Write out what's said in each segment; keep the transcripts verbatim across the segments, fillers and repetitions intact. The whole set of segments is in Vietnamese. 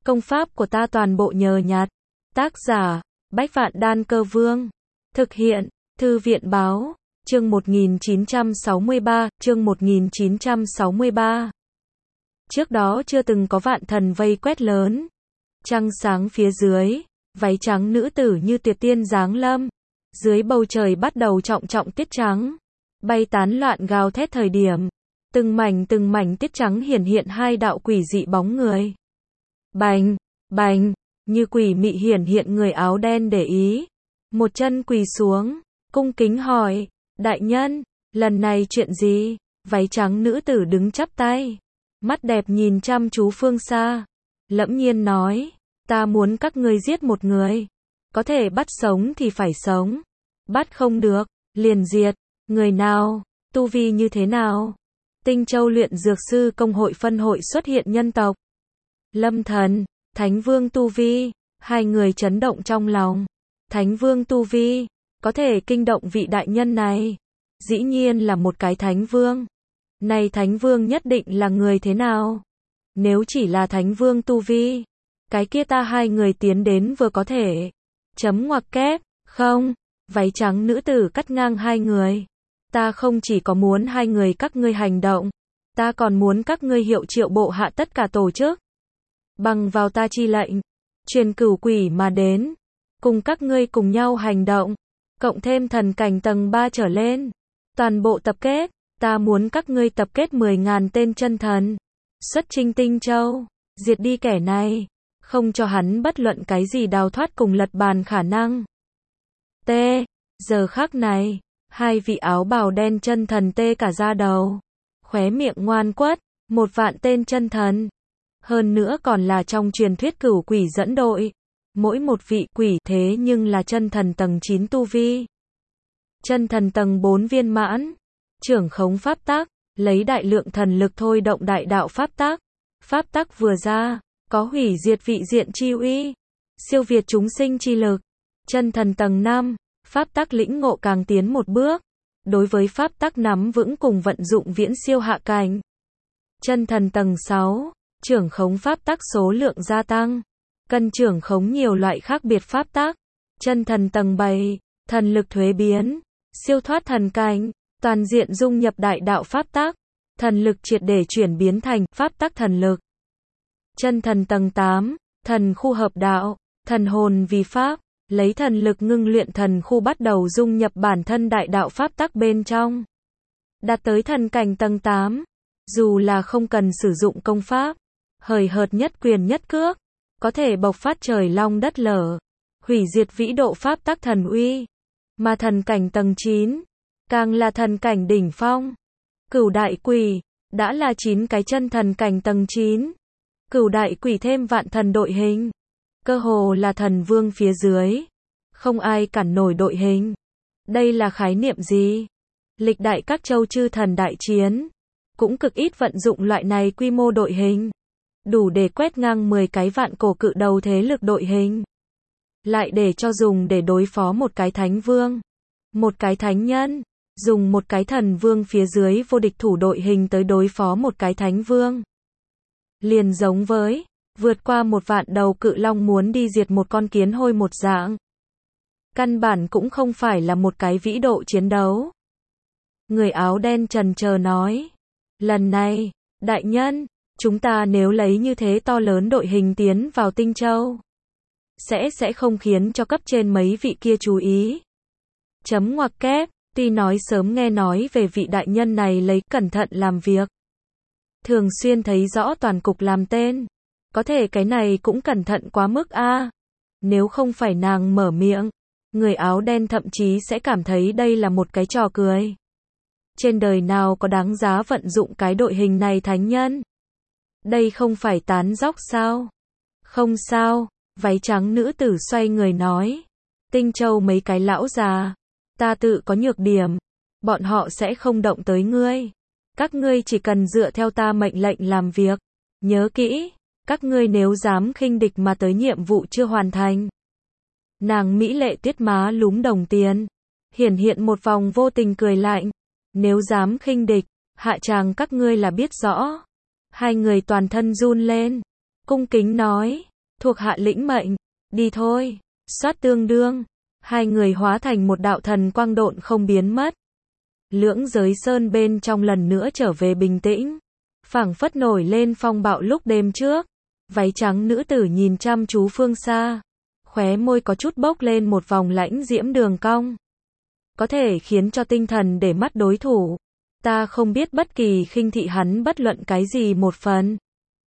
Công pháp của ta toàn bộ nhờ nhặt. Tác giả, Bách Vạn Đan Cơ Vương. Thực hiện, Thư viện Báo. Chương một nghìn chín trăm sáu mươi ba, chương một nghìn chín trăm sáu mươi ba. Trước đó chưa từng có vạn thần vây quét lớn. Trăng sáng phía dưới, váy trắng nữ tử như tuyệt tiên giáng lâm. Dưới bầu trời bắt đầu trọng trọng tiết trắng. Bay tán loạn gào thét thời điểm. Từng mảnh từng mảnh tiết trắng hiển hiện hai đạo quỷ dị bóng người. Bành, bành, như quỷ mị hiển hiện người áo đen để ý. Một chân quỳ xuống, cung kính hỏi, đại nhân, lần này chuyện gì? Váy trắng nữ tử đứng chắp tay, mắt đẹp nhìn chăm chú phương xa, lẫm nhiên nói, ta muốn các ngươi giết một người, có thể bắt sống thì phải sống, bắt không được, liền diệt, người nào, tu vi như thế nào? Tinh Châu luyện dược sư công hội phân hội xuất hiện nhân tộc. Lâm Thần, Thánh Vương tu vi, hai người chấn động trong lòng. Thánh Vương tu vi, có thể kinh động vị đại nhân này. Dĩ nhiên là một cái Thánh Vương. Này Thánh Vương nhất định là người thế nào? Nếu chỉ là Thánh Vương tu vi, cái kia ta hai người tiến đến vừa có thể. Chấm ngoặc kép, không, váy trắng nữ tử cắt ngang hai người. Ta không chỉ có muốn hai người các ngươi hành động, ta còn muốn các ngươi hiệu triệu bộ hạ tất cả tổ chức. Bằng vào ta chi lệnh, truyền cửu quỷ mà đến, cùng các ngươi cùng nhau hành động, cộng thêm thần cảnh tầng ba trở lên, toàn bộ tập kết, ta muốn các ngươi tập kết mười ngàn tên chân thần, xuất chinh Tinh Châu, diệt đi kẻ này, không cho hắn bất luận cái gì đào thoát cùng lật bàn khả năng. T. Giờ khắc này, hai vị áo bào đen chân thần tê cả da đầu, khóe miệng ngoan quất, một vạn tên chân thần. Hơn nữa còn là trong truyền thuyết cửu quỷ dẫn đội. Mỗi một vị quỷ thế nhưng là chân thần tầng chín tu vi. Chân thần tầng bốn viên mãn. Trưởng khống pháp tắc, lấy đại lượng thần lực thôi động đại đạo pháp tắc. Pháp tắc vừa ra, có hủy diệt vị diện chi uy, siêu việt chúng sinh chi lực. Chân thần tầng năm, pháp tắc lĩnh ngộ càng tiến một bước. Đối với pháp tắc nắm vững cùng vận dụng viễn siêu hạ cảnh. Chân thần tầng sáu, trưởng khống pháp tắc số lượng gia tăng, cần trưởng khống nhiều loại khác biệt pháp tắc. Chân thần tầng bảy, thần lực thuế biến, siêu thoát thần cảnh, toàn diện dung nhập đại đạo pháp tắc, thần lực triệt để chuyển biến thành pháp tắc thần lực. Chân thần tầng tám, thần khu hợp đạo, thần hồn vì pháp, lấy thần lực ngưng luyện thần khu bắt đầu dung nhập bản thân đại đạo pháp tắc bên trong. Đạt tới thần cảnh tầng tám, dù là không cần sử dụng công pháp, hời hợt nhất quyền nhất cước, có thể bộc phát trời long đất lở, hủy diệt vĩ độ pháp tắc thần uy. Mà thần cảnh tầng chín, càng là thần cảnh đỉnh phong. Cửu đại quỷ, đã là chín cái chân thần cảnh tầng chín. Cửu đại quỷ thêm vạn thần đội hình, cơ hồ là thần vương phía dưới, không ai cản nổi đội hình. Đây là khái niệm gì? Lịch đại các châu chư thần đại chiến, cũng cực ít vận dụng loại này quy mô đội hình. Đủ để quét ngang mười cái vạn cổ cự đầu thế lực đội hình. Lại để cho dùng để đối phó một cái thánh vương, một cái thánh nhân, dùng một cái thần vương phía dưới vô địch thủ đội hình tới đối phó một cái thánh vương. Liền giống với, vượt qua một vạn đầu cự long muốn đi diệt một con kiến hôi một dạng. Căn bản cũng không phải là một cái vĩ độ chiến đấu. Người áo đen chần chờ nói, lần này, đại nhân, chúng ta nếu lấy như thế to lớn đội hình tiến vào Tinh Châu, sẽ sẽ không khiến cho cấp trên mấy vị kia chú ý. Chấm ngoặc kép, tuy nói sớm nghe nói về vị đại nhân này lấy cẩn thận làm việc. Thường xuyên thấy rõ toàn cục làm tên. Có thể cái này cũng cẩn thận quá mức a. À. Nếu không phải nàng mở miệng, người áo đen thậm chí sẽ cảm thấy đây là một cái trò cười. Trên đời nào có đáng giá vận dụng cái đội hình này thánh nhân? Đây không phải tán dóc sao? Không sao, váy trắng nữ tử xoay người nói. Tinh Châu mấy cái lão già, ta tự có nhược điểm, bọn họ sẽ không động tới ngươi. Các ngươi chỉ cần dựa theo ta mệnh lệnh làm việc. Nhớ kỹ, các ngươi nếu dám khinh địch mà tới nhiệm vụ chưa hoàn thành. Nàng mỹ lệ tiết má lúm đồng tiền, hiển hiện một vòng vô tình cười lạnh. Nếu dám khinh địch, hạ tràng các ngươi là biết rõ. Hai người toàn thân run lên, cung kính nói, Thuộc hạ lĩnh mệnh, đi thôi. Xoát tương đương, hai người hóa thành một đạo thần quang độn không biến mất. Lưỡng giới sơn bên trong lần nữa trở về bình tĩnh, phảng phất nổi lên phong bạo lúc đêm trước. Váy trắng nữ tử nhìn chăm chú phương xa, khóe môi có chút bốc lên một vòng lãnh diễm đường cong. Có thể khiến cho tinh thần để mắt đối thủ. Ta không biết bất kỳ khinh thị hắn bất luận cái gì một phần.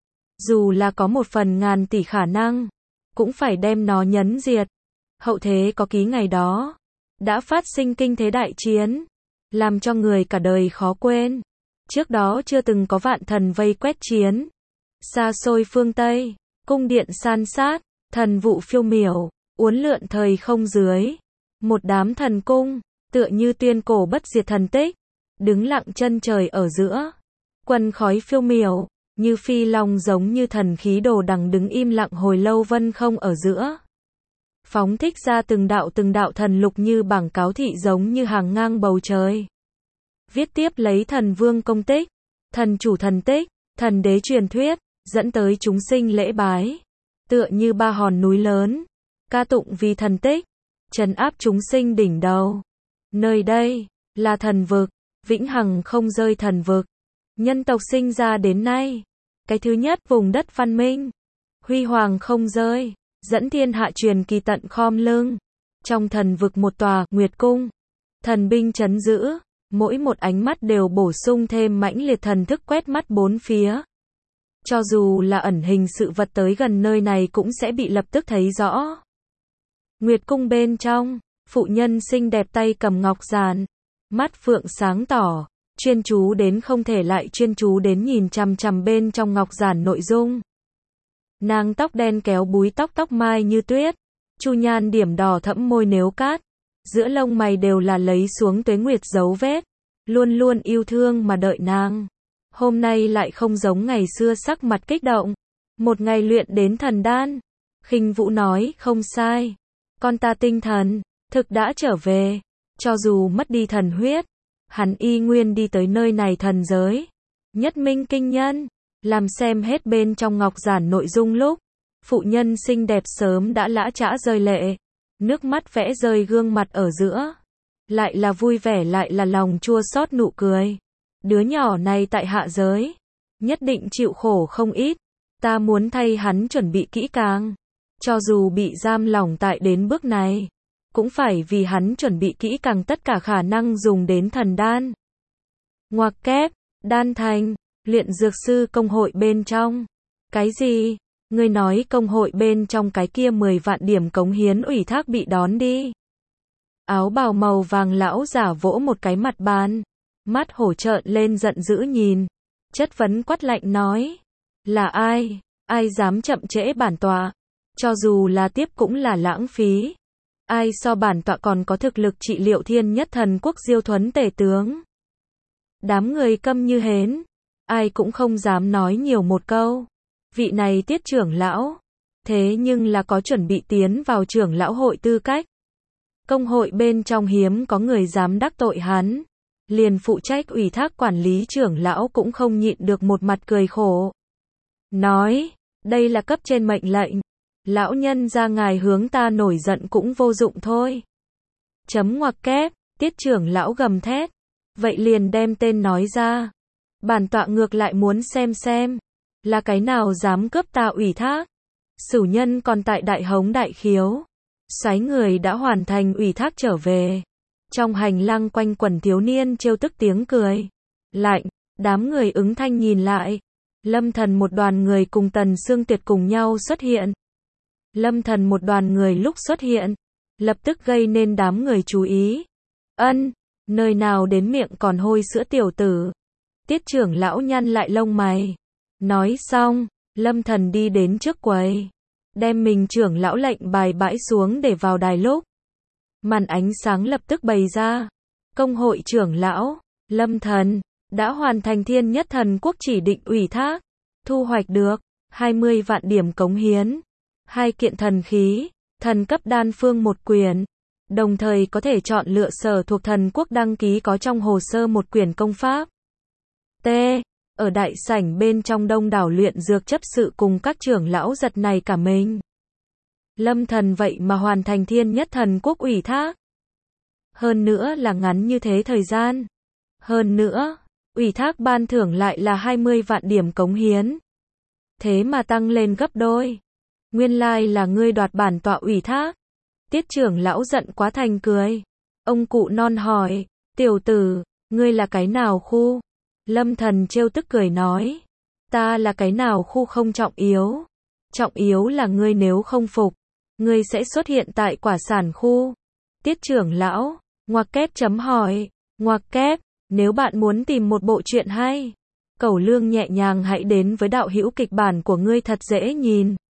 Dù là có một phần ngàn tỷ khả năng, cũng phải đem nó nhấn diệt. Hậu thế có ký ngày đó, đã phát sinh kinh thế đại chiến, làm cho người cả đời khó quên. Trước đó chưa từng có vạn thần vây quét chiến. Xa xôi phương Tây, cung điện san sát, thần vụ phiêu miểu, uốn lượn thời không dưới. Một đám thần cung, tựa như tuyên cổ bất diệt thần tích, đứng lặng chân trời ở giữa. Quần khói phiêu miểu, như phi long giống như thần khí đồ đằng đứng im lặng hồi lâu vân không ở giữa. Phóng thích ra từng đạo từng đạo thần lục như bảng cáo thị giống như hàng ngang bầu trời. Viết tiếp lấy thần vương công tích, thần chủ thần tích, thần đế truyền thuyết, dẫn tới chúng sinh lễ bái. Tựa như ba hòn núi lớn, ca tụng vì thần tích, trấn áp chúng sinh đỉnh đầu. Nơi đây, là thần vực, vĩnh hằng không rơi thần vực. Nhân tộc sinh ra đến nay, cái thứ nhất vùng đất văn minh, huy hoàng không rơi, dẫn thiên hạ truyền kỳ tận khom lưng. Trong thần vực một tòa, Nguyệt Cung, thần binh trấn giữ, mỗi một ánh mắt đều bổ sung thêm mãnh liệt thần thức quét mắt bốn phía. Cho dù là ẩn hình sự vật tới gần nơi này cũng sẽ bị lập tức thấy rõ. Nguyệt Cung bên trong, phụ nhân xinh đẹp tay cầm ngọc giản, mắt phượng sáng tỏ, chuyên chú đến không thể lại chuyên chú đến nhìn chằm chằm bên trong ngọc giản nội dung. Nàng tóc đen kéo búi tóc tóc mai như tuyết, chu nhan điểm đỏ thẫm môi nếu cát, giữa lông mày đều là lấy xuống tuế nguyệt dấu vết, luôn luôn yêu thương mà đợi nàng. Hôm nay lại không giống ngày xưa sắc mặt kích động, một ngày luyện đến thần đan. Khinh Vũ nói, không sai, con ta tinh thần thực đã trở về, cho dù mất đi thần huyết, hắn y nguyên đi tới nơi này thần giới. Nhất minh kinh nhân, làm xem hết bên trong ngọc giản nội dung lúc, phụ nhân xinh đẹp sớm đã lã chã rơi lệ, nước mắt vẽ rơi gương mặt ở giữa, lại là vui vẻ lại là lòng chua xót nụ cười. Đứa nhỏ này tại hạ giới, nhất định chịu khổ không ít, ta muốn thay hắn chuẩn bị kỹ càng, cho dù bị giam lỏng tại đến bước này, cũng phải vì hắn chuẩn bị kỹ càng tất cả khả năng dùng đến thần đan. Ngoặc kép, đan thành, luyện dược sư công hội bên trong. Cái gì? Ngươi nói công hội bên trong cái kia mười vạn điểm cống hiến ủy thác bị đón đi. Áo bào màu vàng lão giả vỗ một cái mặt bàn, mắt hổ trợn lên giận dữ nhìn, chất vấn quát lạnh nói, là ai, ai dám chậm trễ bản tọa, cho dù là tiếp cũng là lãng phí, ai so bản tọa còn có thực lực trị liệu thiên nhất thần quốc diêu thuấn tể tướng. Đám người câm như hến, ai cũng không dám nói nhiều một câu. Vị này Tiết trưởng lão, thế nhưng là có chuẩn bị tiến vào trưởng lão hội tư cách. Công hội bên trong hiếm có người dám đắc tội hắn, liền phụ trách ủy thác quản lý trưởng lão cũng không nhịn được một mặt cười khổ. Nói, đây là cấp trên mệnh lệnh, lão nhân ra ngài hướng ta nổi giận cũng vô dụng thôi. Chấm ngoặc kép, Tiết trưởng lão gầm thét, vậy liền đem tên nói ra. Bản tọa ngược lại muốn xem xem, là cái nào dám cướp ta ủy thác. Sửu nhân còn tại đại hống đại khiếu, soái người đã hoàn thành ủy thác trở về. Trong hành lang quanh quẩn thiếu niên trêu tức tiếng cười lạnh, đám người ứng thanh nhìn lại. Lâm Thần một đoàn người cùng Tần Sương Tuyệt cùng nhau xuất hiện. Lâm Thần một đoàn người lúc xuất hiện, lập tức gây nên đám người chú ý. Ân, nơi nào đến miệng còn hôi sữa tiểu tử. Tiết trưởng lão nhăn lại lông mày. Nói xong, Lâm Thần đi đến trước quầy, đem mình trưởng lão lệnh bài bãi xuống để vào đài lúc. Màn ánh sáng lập tức bày ra. Công hội trưởng lão, Lâm Thần, đã hoàn thành thiên nhất thần quốc chỉ định ủy thác, thu hoạch được hai mươi vạn điểm cống hiến, hai kiện thần khí, thần cấp đan phương một quyển, đồng thời có thể chọn lựa sở thuộc thần quốc đăng ký có trong hồ sơ một quyển công pháp. T. Ở đại sảnh bên trong đông đảo luyện dược chấp sự cùng các trưởng lão giật nảy cả mình. Lâm Thần vậy mà hoàn thành thiên nhất thần quốc ủy thác. Hơn nữa là ngắn như thế thời gian. Hơn nữa, ủy thác ban thưởng lại là hai mươi vạn điểm cống hiến. Thế mà tăng lên gấp đôi. Nguyên lai là ngươi đoạt bản tọa ủy thác. Tiết trưởng lão giận quá thành cười. Ông cụ non hỏi, tiểu tử, ngươi là cái nào khu? Lâm Thần trêu tức cười nói, ta là cái nào khu không trọng yếu. Trọng yếu là ngươi nếu không phục, ngươi sẽ xuất hiện tại quả sản khu. Tiết trưởng lão, ngoặc kép chấm hỏi, ngoặc kép, nếu bạn muốn tìm một bộ truyện hay, cẩu lương nhẹ nhàng hãy đến với đạo hữu kịch bản của ngươi thật dễ nhìn.